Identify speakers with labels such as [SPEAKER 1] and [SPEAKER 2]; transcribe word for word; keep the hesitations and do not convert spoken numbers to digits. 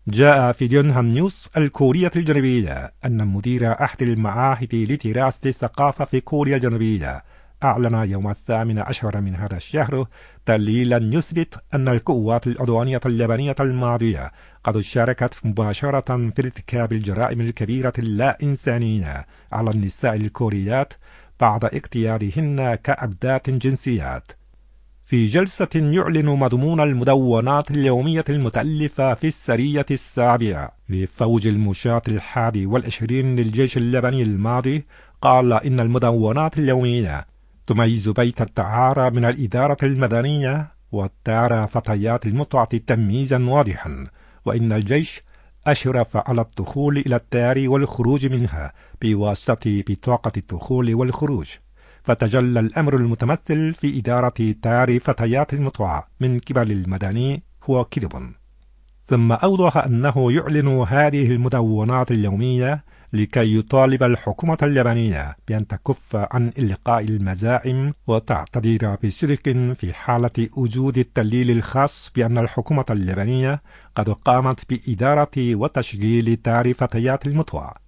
[SPEAKER 1] جاء في اليونهان نيوز الكورية الجنوبية أن مدير أحد المعاهد لدراسة الثقافة في كوريا الجنوبية أعلن يوم الثامن عشر من هذا الشهر دليلا يثبت أن القوات العدوانية اليابانية الماضية قد شاركت مباشرة في ارتكاب الجرائم الكبيرة اللا إنسانية على النساء الكوريات بعد اقتيادهن كعبدات جنسيات. في جلسة يعلن مضمون المدونات اليومية المتألفة في السرية السابعة لفوج المشاة الحادي والعشرين للجيش اللبني الماضي، قال إن المدونات اليومية تميز بيت الدعارة من الإدارة المدنية وترى فتيات المتعة تمييزا واضحا، وإن الجيش أشرف على الدخول إلى الدار والخروج منها بواسطة بطاقة الدخول والخروج، فتجلى الأمر المتمثل في إدارة دار فتيات المتعة من قبل المدني هو كذب. ثم أوضح أنه يعلن هذه المدونات اليومية لكي يطالب الحكومة اليابانية بأن تكف عن إلقاء المزاعم وتعتذر بصدق في حالة وجود الدليل الخاص بأن الحكومة اليابانية قد قامت بإدارة وتشغيل دار فتيات المتعة